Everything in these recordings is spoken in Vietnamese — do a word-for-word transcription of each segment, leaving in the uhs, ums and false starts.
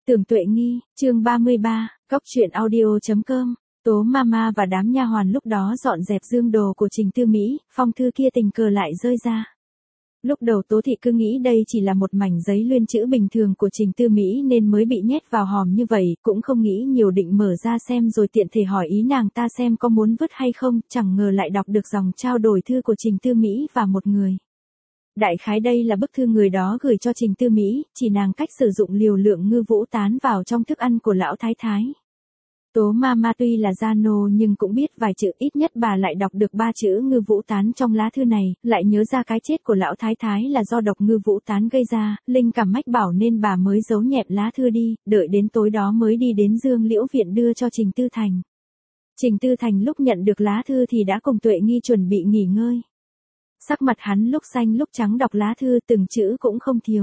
Tưởng Tuệ Nghi, chương ba mươi ba, Cóc truyện audio.com. Tố Mama và đám nha hoàn lúc đó dọn dẹp dương đồ của Trình Tư Mỹ, phong thư kia tình cờ lại rơi ra. Lúc đầu Tố Thị cứ nghĩ đây chỉ là một mảnh giấy luyên chữ bình thường của Trình Tư Mỹ nên mới bị nhét vào hòm như vậy, cũng không nghĩ nhiều, định mở ra xem rồi tiện thể hỏi ý nàng ta xem có muốn vứt hay không, chẳng ngờ lại đọc được dòng trao đổi thư của Trình Tư Mỹ và một người. Đại khái đây là bức thư người đó gửi cho Trình Tư Mỹ, chỉ nàng cách sử dụng liều lượng ngư vũ tán vào trong thức ăn của lão thái thái. Tố Mama tuy là gia nô nhưng cũng biết vài chữ, ít nhất bà lại đọc được ba chữ ngư vũ tán trong lá thư này, lại nhớ ra cái chết của lão thái thái là do độc ngư vũ tán gây ra, linh cảm mách bảo nên bà mới giấu nhẹm lá thư đi, đợi đến tối đó mới đi đến Dương Liễu Viện đưa cho Trình Tư Thành. Trình Tư Thành lúc nhận được lá thư thì đã cùng Tuệ Nghi chuẩn bị nghỉ ngơi. Sắc mặt hắn lúc xanh lúc trắng đọc lá thư, từng chữ cũng không thiếu.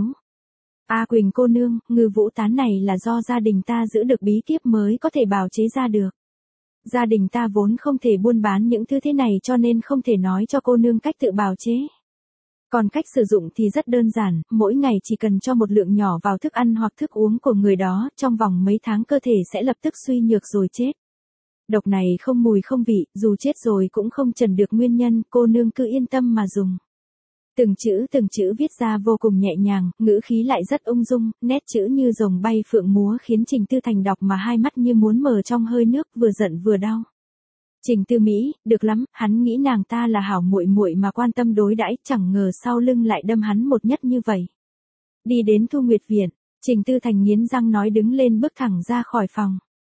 A Quỳnh cô nương, ngư vũ tán này là do gia đình ta giữ được bí kíp mới có thể bào chế ra được. Gia đình ta vốn không thể buôn bán những thứ thế này cho nên không thể nói cho cô nương cách tự bào chế. Còn cách sử dụng thì rất đơn giản, mỗi ngày chỉ cần cho một lượng nhỏ vào thức ăn hoặc thức uống của người đó, trong vòng mấy tháng cơ thể sẽ lập tức suy nhược rồi chết. Độc này không mùi không vị, dù chết rồi cũng không trần được nguyên nhân, cô nương cứ yên tâm mà dùng. Từng chữ từng chữ viết ra vô cùng nhẹ nhàng, ngữ khí lại rất ung dung, nét chữ như rồng bay phượng múa khiến Trình Tư Thành đọc mà hai mắt như muốn mở trong hơi nước, vừa giận vừa đau. Trình Tư Mỹ, được lắm, hắn nghĩ nàng ta là hảo muội muội mà quan tâm đối đãi, chẳng ngờ sau lưng lại đâm hắn một nhát như vậy. Đi đến Thu Nguyệt Viện, Trình Tư Thành nghiến răng nói đứng lên bước thẳng ra khỏi phòng.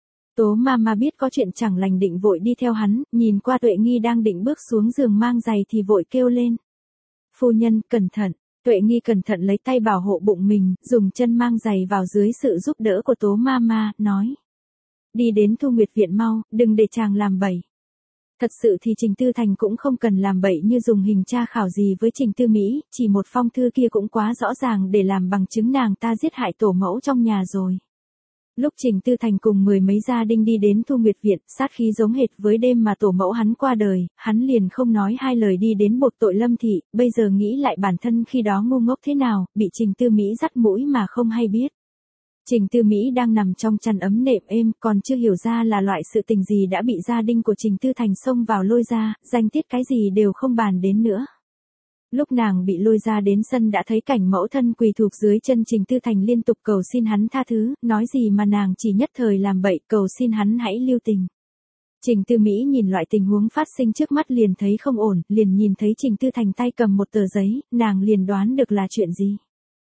Tố Mama biết có chuyện chẳng lành định vội đi theo hắn, nhìn qua Tuệ Nghi đang định bước xuống giường mang giày thì vội kêu lên. Phu nhân, cẩn thận. Tuệ Nghi cẩn thận lấy tay bảo hộ bụng mình, dùng chân mang giày vào dưới sự giúp đỡ của Tố Mama, nói. Đi đến Thu Nguyệt Viện mau, đừng để chàng làm bậy. Thật sự thì Trình Tư Thành cũng không cần làm bậy như dùng hình tra khảo gì với Trình Tư Mỹ, chỉ một phong thư kia cũng quá rõ ràng để làm bằng chứng nàng ta giết hại tổ mẫu trong nhà rồi. Lúc Trình Tư Thành cùng mười mấy gia đình đi đến Thu Nguyệt Viện, sát khí giống hệt với đêm mà tổ mẫu hắn qua đời, hắn liền không nói hai lời đi đến buộc tội Lâm Thị, bây giờ nghĩ lại bản thân khi đó ngu ngốc thế nào, bị Trình Tư Mỹ dắt mũi mà không hay biết. Trình Tư Mỹ đang nằm trong chăn ấm nệm êm, còn chưa hiểu ra là loại sự tình gì đã bị gia đình của Trình Tư Thành xông vào lôi ra, danh tiết cái gì đều không bàn đến nữa. Lúc nàng bị lôi ra đến sân đã thấy cảnh mẫu thân quỳ thụp dưới chân Trình Tư Thành liên tục cầu xin hắn tha thứ, nói gì mà nàng chỉ nhất thời làm bậy, cầu xin hắn hãy lưu tình. Trình Tư Mỹ nhìn loại tình huống phát sinh trước mắt liền thấy không ổn, liền nhìn thấy Trình Tư Thành tay cầm một tờ giấy, nàng liền đoán được là chuyện gì.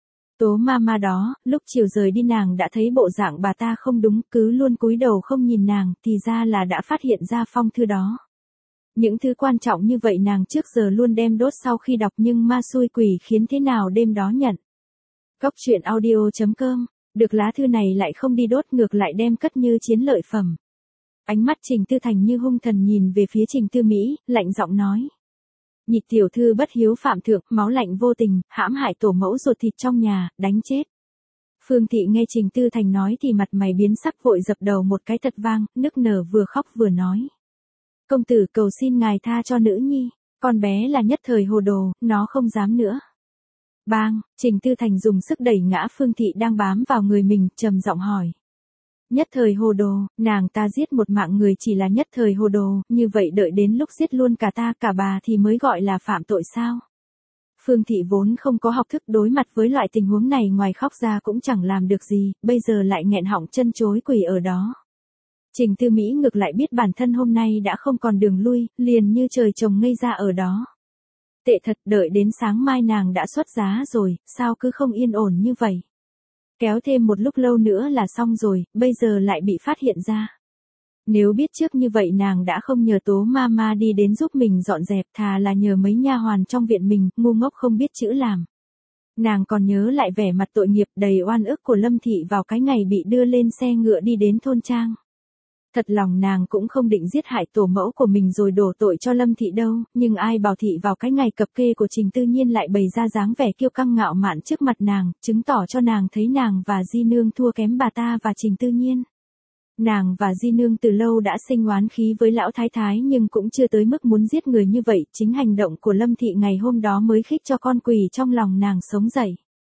Tố Mama đó, lúc chiều rời đi nàng đã thấy bộ dạng bà ta không đúng, cứ luôn cúi đầu không nhìn nàng, thì ra là đã phát hiện ra phong thư đó. Những thứ quan trọng như vậy nàng trước giờ luôn đem đốt sau khi đọc nhưng ma xui quỷ khiến thế nào đêm đó nhận. Cóc truyện audio.com, được lá thư này lại không đi đốt ngược lại đem cất như chiến lợi phẩm. Ánh mắt Trình Tư Thành như hung thần nhìn về phía Trình Tư Mỹ, lạnh giọng nói. Nhị tiểu thư bất hiếu phạm thượng, máu lạnh vô tình, hãm hại tổ mẫu ruột thịt trong nhà, đánh chết. Phương Thị nghe Trình Tư Thành nói thì mặt mày biến sắc vội dập đầu một cái thật vang, nức nở vừa khóc vừa nói. Công tử cầu xin ngài tha cho nữ nhi, con bé là nhất thời hồ đồ, nó không dám nữa. Bang, Trình Tư Thành dùng sức đẩy ngã Phương Thị đang bám vào người mình, trầm giọng hỏi. Nhất thời hồ đồ, nàng ta giết một mạng người chỉ là nhất thời hồ đồ, như vậy đợi đến lúc giết luôn cả ta cả bà thì mới gọi là phạm tội sao? Phương Thị vốn không có học thức đối mặt với loại tình huống này ngoài khóc ra cũng chẳng làm được gì, bây giờ lại nghẹn họng chân chối quỳ ở đó. Trình Tư Mỹ ngược lại biết bản thân hôm nay đã không còn đường lui, liền như trời trồng ngây ra ở đó. Tệ thật, đợi đến sáng mai nàng đã xuất giá rồi, sao cứ không yên ổn như vậy? Kéo thêm một lúc lâu nữa là xong rồi, bây giờ lại bị phát hiện ra. Nếu biết trước như vậy nàng đã không nhờ Tố Mama đi đến giúp mình dọn dẹp, thà là nhờ mấy nha hoàn trong viện mình, ngu ngốc không biết chữ làm. Nàng còn nhớ lại vẻ mặt tội nghiệp đầy oan ức của Lâm Thị vào cái ngày bị đưa lên xe ngựa đi đến thôn trang. Thật lòng nàng cũng không định giết hại tổ mẫu của mình rồi đổ tội cho Lâm Thị đâu, nhưng ai bảo Thị vào cái ngày cập kê của Trình Tư Nhiên lại bày ra dáng vẻ kiêu căng ngạo mạn trước mặt nàng, chứng tỏ cho nàng thấy nàng và Di Nương thua kém bà ta và Trình Tư Nhiên. Nàng và Di Nương từ lâu đã sinh oán khí với lão thái thái nhưng cũng chưa tới mức muốn giết người như vậy, chính hành động của Lâm Thị ngày hôm đó mới khích cho con quỷ trong lòng nàng sống dậy.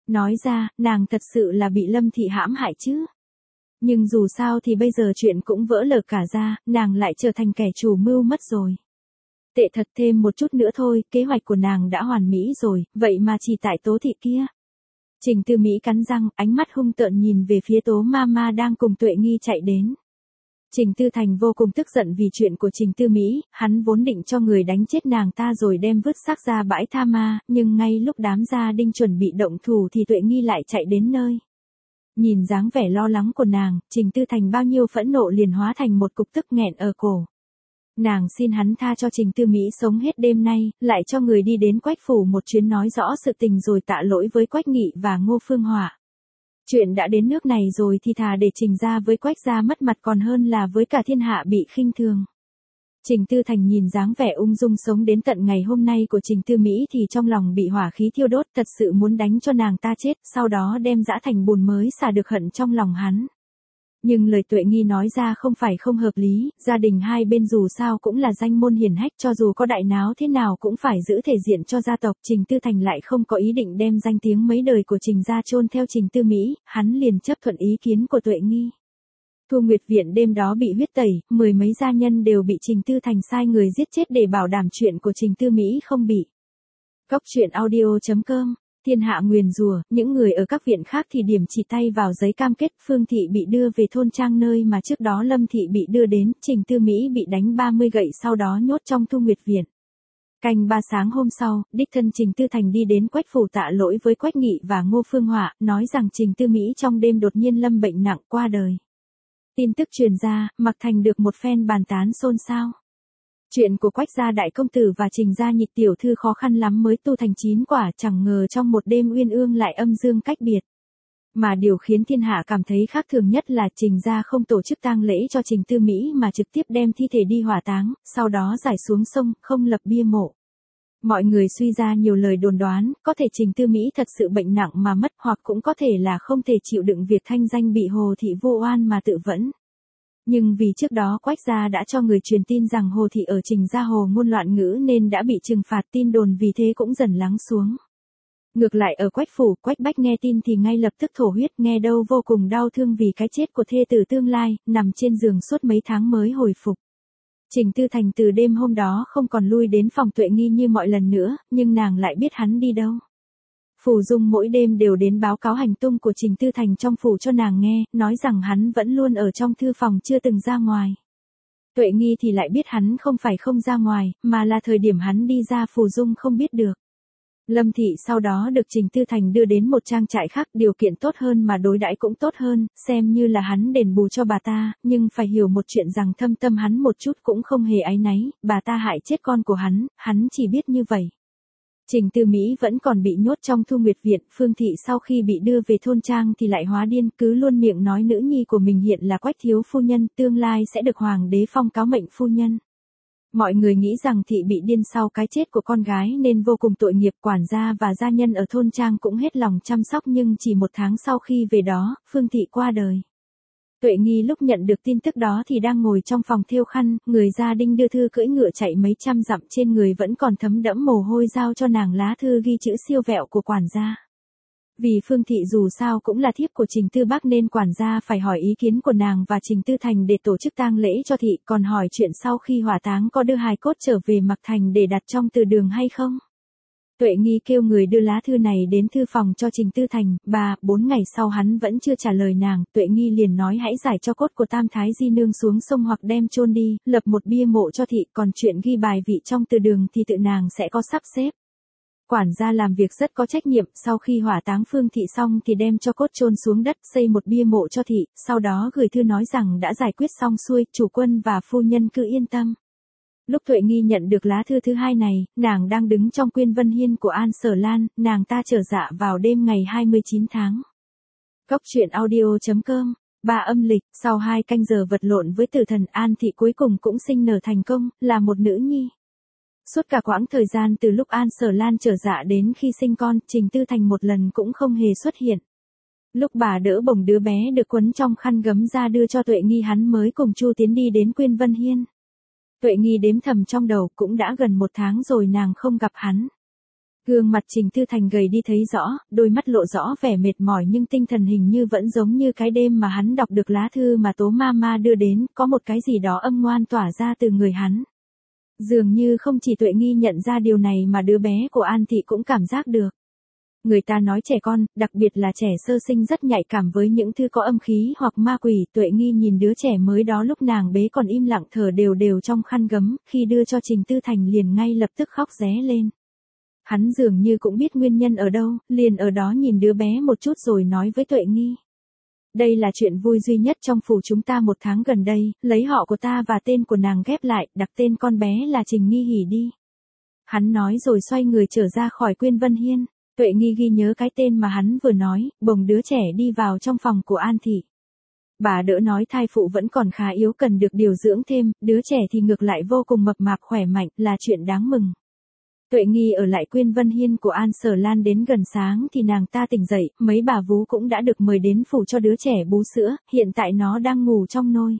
Nói ra, nàng thật sự là bị Lâm Thị hãm hại chứ. Nhưng dù sao thì bây giờ chuyện cũng vỡ lở cả ra, nàng lại trở thành kẻ chủ mưu mất rồi. Tệ thật, thêm một chút nữa thôi, kế hoạch của nàng đã hoàn mỹ rồi, vậy mà chỉ tại Tố Thị kia. Trình Tư Mỹ cắn răng, ánh mắt hung tợn nhìn về phía Tố Mama đang cùng Tuệ Nghi chạy đến. Trình Tư Thành vô cùng tức giận vì chuyện của Trình Tư Mỹ, hắn vốn định cho người đánh chết nàng ta rồi đem vứt xác ra bãi tha ma, nhưng ngay lúc đám gia đinh chuẩn bị động thủ thì Tuệ Nghi lại chạy đến nơi. Nhìn dáng vẻ lo lắng của nàng, Trình Tư Thành bao nhiêu phẫn nộ liền hóa thành một cục tức nghẹn ở cổ. Nàng xin hắn tha cho Trình Tư Mỹ sống hết đêm nay, lại cho người đi đến Quách phủ một chuyến nói rõ sự tình rồi tạ lỗi với Quách Nghị và Ngô Phương Hỏa. Chuyện đã đến nước này rồi thì thà để Trình gia với Quách gia mất mặt còn hơn là với cả thiên hạ bị khinh thường. Trình Tư Thành nhìn dáng vẻ ung dung sống đến tận ngày hôm nay của Trình Tư Mỹ thì trong lòng bị hỏa khí thiêu đốt, thật sự muốn đánh cho nàng ta chết, sau đó đem giã thành bùn mới xả được hận trong lòng hắn. Nhưng lời Tuệ Nghi nói ra không phải không hợp lý, gia đình hai bên dù sao cũng là danh môn hiển hách, cho dù có đại náo thế nào cũng phải giữ thể diện cho gia tộc. Trình Tư Thành lại không có ý định đem danh tiếng mấy đời của Trình gia chôn theo Trình Tư Mỹ, hắn liền chấp thuận ý kiến của Tuệ Nghi. Thu Nguyệt Viện đêm đó bị huyết tẩy, mười mấy gia nhân đều bị Trình Tư Thành sai người giết chết để bảo đảm chuyện của Trình Tư Mỹ không bị. Cóc truyện audio chấm com. Thiên hạ nguyền rủa, những người ở các viện khác thì điểm chỉ tay vào giấy cam kết. Phương Thị bị đưa về thôn trang nơi mà trước đó Lâm Thị bị đưa đến, Trình Tư Mỹ bị đánh ba mươi gậy sau đó nhốt trong Thu Nguyệt Viện. Canh ba sáng hôm sau, đích thân Trình Tư Thành đi đến Quách phủ tạ lỗi với Quách Nghị và Ngô Phương Hỏa, nói rằng Trình Tư Mỹ trong đêm đột nhiên lâm bệnh nặng qua đời. Tin tức truyền ra, Mặc Thành được một phen bàn tán xôn xao. Chuyện của Quách gia đại công tử và Trình gia nhị tiểu thư khó khăn lắm mới tu thành chín quả, chẳng ngờ trong một đêm uyên ương lại âm dương cách biệt. Mà điều khiến thiên hạ cảm thấy khác thường nhất là Trình gia không tổ chức tang lễ cho Trình Tư Mỹ mà trực tiếp đem thi thể đi hỏa táng, sau đó giải xuống sông, không lập bia mộ. Mọi người suy ra nhiều lời đồn đoán, có thể Trình Tư Mỹ thật sự bệnh nặng mà mất, hoặc cũng có thể là không thể chịu đựng việc thanh danh bị Hồ Thị vô oan mà tự vẫn. Nhưng vì trước đó Quách gia đã cho người truyền tin rằng Hồ Thị ở Trình gia hồ ngôn loạn ngữ nên đã bị trừng phạt, tin đồn vì thế cũng dần lắng xuống. Ngược lại ở Quách phủ, Quách Bách nghe tin thì ngay lập tức thổ huyết, nghe đâu vô cùng đau thương vì cái chết của thê tử tương lai, nằm trên giường suốt mấy tháng mới hồi phục. Trình Tư Thành từ đêm hôm đó không còn lui đến phòng Tuệ Nghi như mọi lần nữa, nhưng nàng lại biết hắn đi đâu. Phù Dung mỗi đêm đều đến báo cáo hành tung của Trình Tư Thành trong phủ cho nàng nghe, nói rằng hắn vẫn luôn ở trong thư phòng chưa từng ra ngoài. Tuệ Nghi thì lại biết hắn không phải không ra ngoài, mà là thời điểm hắn đi ra Phù Dung không biết được. Lâm Thị sau đó được Trình Tư Thành đưa đến một trang trại khác, điều kiện tốt hơn mà đối đãi cũng tốt hơn, xem như là hắn đền bù cho bà ta, nhưng phải hiểu một chuyện rằng thâm tâm hắn một chút cũng không hề áy náy, bà ta hại chết con của hắn, hắn chỉ biết như vậy. Trình Tư Mỹ vẫn còn bị nhốt trong Thu Nguyệt Viện, Phương Thị sau khi bị đưa về thôn trang thì lại hóa điên, cứ luôn miệng nói nữ nhi của mình hiện là Quách thiếu phu nhân, tương lai sẽ được hoàng đế phong cáo mệnh phu nhân. Mọi người nghĩ rằng Thị bị điên sau cái chết của con gái nên vô cùng tội nghiệp, quản gia và gia nhân ở thôn trang cũng hết lòng chăm sóc, nhưng chỉ một tháng sau khi về đó, Phương Thị qua đời. Tuệ Nghi lúc nhận được tin tức đó thì đang ngồi trong phòng thêu khăn, người gia đinh đưa thư cưỡi ngựa chạy mấy trăm dặm, trên người vẫn còn thấm đẫm mồ hôi, giao cho nàng lá thư ghi chữ siêu vẹo của quản gia. Vì Phương Thị dù sao cũng là thiếp của Trình Tư Bắc nên quản gia phải hỏi ý kiến của nàng và Trình Tư Thành để tổ chức tang lễ cho Thị, còn hỏi chuyện sau khi hỏa táng có đưa hài cốt trở về Mặc Thành để đặt trong từ đường hay không. Tuệ Nghi kêu người đưa lá thư này đến thư phòng cho Trình Tư Thành, ba, bốn ngày sau hắn vẫn chưa trả lời nàng, Tuệ Nghi liền nói hãy giải cho cốt của Tam Thái Di Nương xuống sông hoặc đem chôn đi, lập một bia mộ cho Thị, còn chuyện ghi bài vị trong từ đường thì tự nàng sẽ có sắp xếp. Quản gia làm việc rất có trách nhiệm, sau khi hỏa táng Phương Thị xong thì đem cho cốt chôn xuống đất, xây một bia mộ cho Thị, sau đó gửi thư nói rằng đã giải quyết xong xuôi, chủ quân và phu nhân cứ yên tâm. Lúc Tuệ Nghi nhận được lá thư thứ hai này, nàng đang đứng trong Quyên Vân Hiên của An Sở Lan, nàng ta trở dạ vào đêm ngày hai mươi chín tháng. Cóc truyện audio chấm com. Ba âm lịch, sau hai canh giờ vật lộn với tử thần, An Thị cuối cùng cũng sinh nở thành công, là một nữ nhi. Suốt cả quãng thời gian từ lúc An Sở Lan trở dạ đến khi sinh con, Trình Tư Thành một lần cũng không hề xuất hiện. Lúc bà đỡ bồng đứa bé được quấn trong khăn gấm ra đưa cho Tuệ Nghi, hắn mới cùng Chu Tiến đi đến Quyên Vân Hiên. Tuệ Nghi đếm thầm trong đầu, cũng đã gần một tháng rồi nàng không gặp hắn. Gương mặt Trình Tư Thành gầy đi thấy rõ, đôi mắt lộ rõ vẻ mệt mỏi nhưng tinh thần hình như vẫn giống như cái đêm mà hắn đọc được lá thư mà Tố Mama đưa đến, có một cái gì đó âm ngoan tỏa ra từ người hắn. Dường như không chỉ Tuệ Nghi nhận ra điều này mà đứa bé của An Thị cũng cảm giác được. Người ta nói trẻ con, đặc biệt là trẻ sơ sinh rất nhạy cảm với những thứ có âm khí hoặc ma quỷ. Tuệ Nghi nhìn đứa trẻ mới đó lúc nàng bế còn im lặng thở đều đều trong khăn gấm, khi đưa cho Trình Tư Thành liền ngay lập tức khóc ré lên. Hắn dường như cũng biết nguyên nhân ở đâu, liền ở đó nhìn đứa bé một chút rồi nói với Tuệ Nghi. Đây là chuyện vui duy nhất trong phủ chúng ta một tháng gần đây, lấy họ của ta và tên của nàng ghép lại, đặt tên con bé là Trình Nghi Hỉ đi. Hắn nói rồi xoay người trở ra khỏi Quyên Vân Hiên. Tuệ Nghi ghi nhớ cái tên mà hắn vừa nói, bồng đứa trẻ đi vào trong phòng của An Thị. Bà đỡ nói thai phụ vẫn còn khá yếu cần được điều dưỡng thêm, đứa trẻ thì ngược lại vô cùng mập mạp khỏe mạnh, là chuyện đáng mừng. Tuệ Nghi ở lại Quyên Vân Hiên của An Sở Lan đến gần sáng thì nàng ta tỉnh dậy, mấy bà vú cũng đã được mời đến phủ cho đứa trẻ bú sữa, hiện tại nó đang ngủ trong nôi.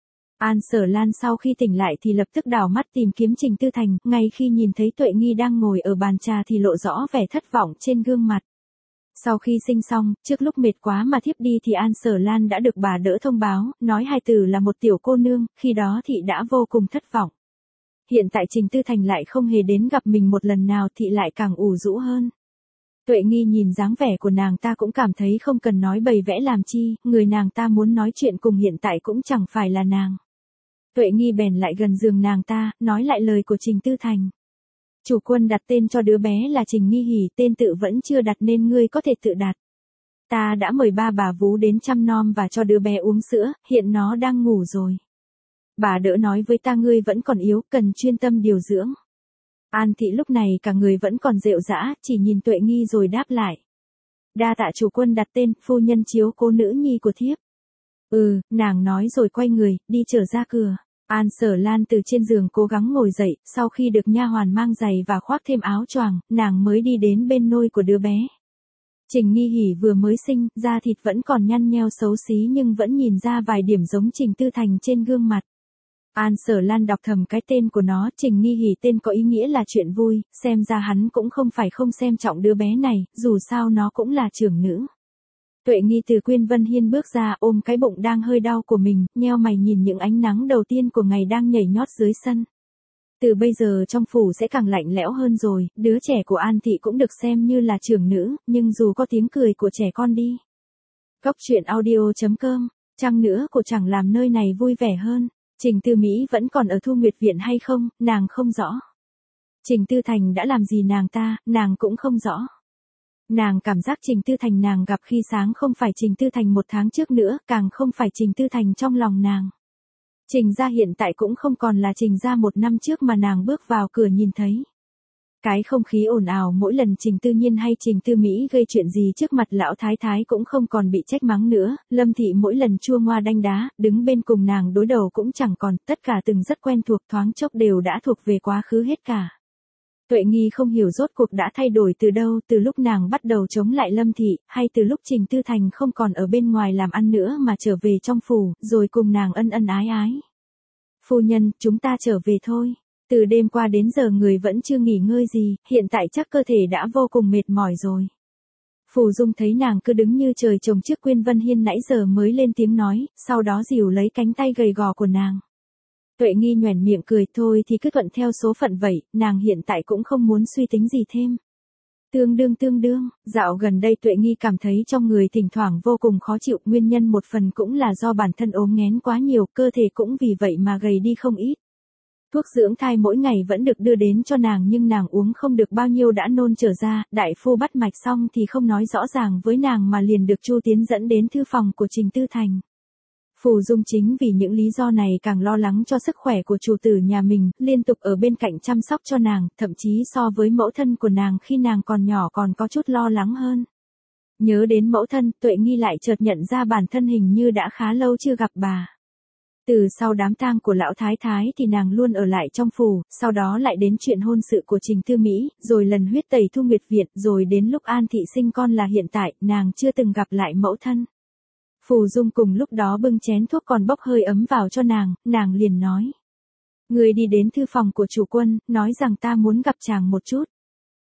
An Sở Lan sau khi tỉnh lại thì lập tức đảo mắt tìm kiếm Trình Tư Thành, ngay khi nhìn thấy Tuệ Nghi đang ngồi ở bàn trà thì lộ rõ vẻ thất vọng trên gương mặt. Sau khi sinh xong, trước lúc mệt quá mà thiếp đi thì An Sở Lan đã được bà đỡ thông báo, nói hai từ là một tiểu cô nương, khi đó thị đã vô cùng thất vọng. Hiện tại Trình Tư Thành lại không hề đến gặp mình một lần nào thị lại càng ủ rũ hơn. Tuệ Nghi nhìn dáng vẻ của nàng ta cũng cảm thấy không cần nói bày vẽ làm chi, người nàng ta muốn nói chuyện cùng hiện tại cũng chẳng phải là nàng. Tuệ Nghi bèn lại gần giường nàng ta, nói lại lời của Trình Tư Thành. Chủ quân đặt tên cho đứa bé là Trình Nghi Hỉ, tên tự vẫn chưa đặt nên ngươi có thể tự đặt. Ta đã mời ba bà vú đến chăm nom và cho đứa bé uống sữa, hiện nó đang ngủ rồi. Bà đỡ nói với ta ngươi vẫn còn yếu, cần chuyên tâm điều dưỡng. An Thị lúc này cả người vẫn còn rệu rã, chỉ nhìn Tuệ Nghi rồi đáp lại. Đa tạ chủ quân đặt tên, phu nhân chiếu cố nữ nhi của thiếp. Ừ, nàng nói rồi quay người, đi trở ra cửa. An Sở Lan từ trên giường cố gắng ngồi dậy, sau khi được nha hoàn mang giày và khoác thêm áo choàng, nàng mới đi đến bên nôi của đứa bé. Trình Nghi Hỉ vừa mới sinh, da thịt vẫn còn nhăn nheo xấu xí nhưng vẫn nhìn ra vài điểm giống Trình Tư Thành trên gương mặt. An Sở Lan đọc thầm cái tên của nó, Trình Nghi Hỉ tên có ý nghĩa là chuyện vui, xem ra hắn cũng không phải không xem trọng đứa bé này, dù sao nó cũng là trưởng nữ. Tuệ Nghi từ Quyên Vân Hiên bước ra ôm cái bụng đang hơi đau của mình, nheo mày nhìn những ánh nắng đầu tiên của ngày đang nhảy nhót dưới sân. Từ bây giờ trong phủ sẽ càng lạnh lẽo hơn rồi, đứa trẻ của An Thị cũng được xem như là trưởng nữ, nhưng dù có tiếng cười của trẻ con đi. Góc truyện audio chấm com, chăng nữa cô chẳng làm nơi này vui vẻ hơn. Trình Tư Mỹ vẫn còn ở Thu Nguyệt Viện hay không, nàng không rõ. Trình Tư Thành đã làm gì nàng ta, nàng cũng không rõ. Nàng cảm giác Trình Tư Thành nàng gặp khi sáng không phải Trình Tư Thành một tháng trước nữa, càng không phải Trình Tư Thành trong lòng nàng. Trình gia hiện tại cũng không còn là Trình gia một năm trước mà nàng bước vào cửa nhìn thấy. Cái không khí ồn ào mỗi lần Trình Tư Nhiên hay Trình Tư Mỹ gây chuyện gì trước mặt lão thái thái cũng không còn bị trách mắng nữa, Lâm Thị mỗi lần chua ngoa đanh đá, đứng bên cùng nàng đối đầu cũng chẳng còn, tất cả từng rất quen thuộc thoáng chốc đều đã thuộc về quá khứ hết cả. Tuệ Nghi không hiểu rốt cuộc đã thay đổi từ đâu, từ lúc nàng bắt đầu chống lại Lâm Thị, hay từ lúc Trình Tư Thành không còn ở bên ngoài làm ăn nữa mà trở về trong phủ, rồi cùng nàng ân ân ái ái. Phu nhân, chúng ta trở về thôi. Từ đêm qua đến giờ người vẫn chưa nghỉ ngơi gì, hiện tại chắc cơ thể đã vô cùng mệt mỏi rồi. Phù Dung thấy nàng cứ đứng như trời trồng trước Quyên Vân Hiên nãy giờ mới lên tiếng nói, sau đó dìu lấy cánh tay gầy gò của nàng. Tuệ Nghi nhoẻn miệng cười, thôi thì cứ thuận theo số phận vậy, nàng hiện tại cũng không muốn suy tính gì thêm. Tương đương tương đương, dạo gần đây Tuệ Nghi cảm thấy trong người thỉnh thoảng vô cùng khó chịu, nguyên nhân một phần cũng là do bản thân ốm nghén quá nhiều, cơ thể cũng vì vậy mà gầy đi không ít. Thuốc dưỡng thai mỗi ngày vẫn được đưa đến cho nàng nhưng nàng uống không được bao nhiêu đã nôn trở ra, đại phu bắt mạch xong thì không nói rõ ràng với nàng mà liền được Chu Tiến dẫn đến thư phòng của Trình Tư Thành. Phù Dung chính vì những lý do này càng lo lắng cho sức khỏe của chủ tử nhà mình, liên tục ở bên cạnh chăm sóc cho nàng, thậm chí so với mẫu thân của nàng khi nàng còn nhỏ còn có chút lo lắng hơn. Nhớ đến mẫu thân, Tuệ Nghi lại chợt nhận ra bản thân hình như đã khá lâu chưa gặp bà. Từ sau đám tang của lão thái thái thì nàng luôn ở lại trong phủ, sau đó lại đến chuyện hôn sự của Trình Tư Mỹ, rồi lần huyết tẩy Thu Nguyệt Viện, rồi đến lúc An Thị sinh con là hiện tại, nàng chưa từng gặp lại mẫu thân. Phù Dung cùng lúc đó bưng chén thuốc còn bốc hơi ấm vào cho nàng, nàng liền nói. Người đi đến thư phòng của chủ quân, nói rằng ta muốn gặp chàng một chút.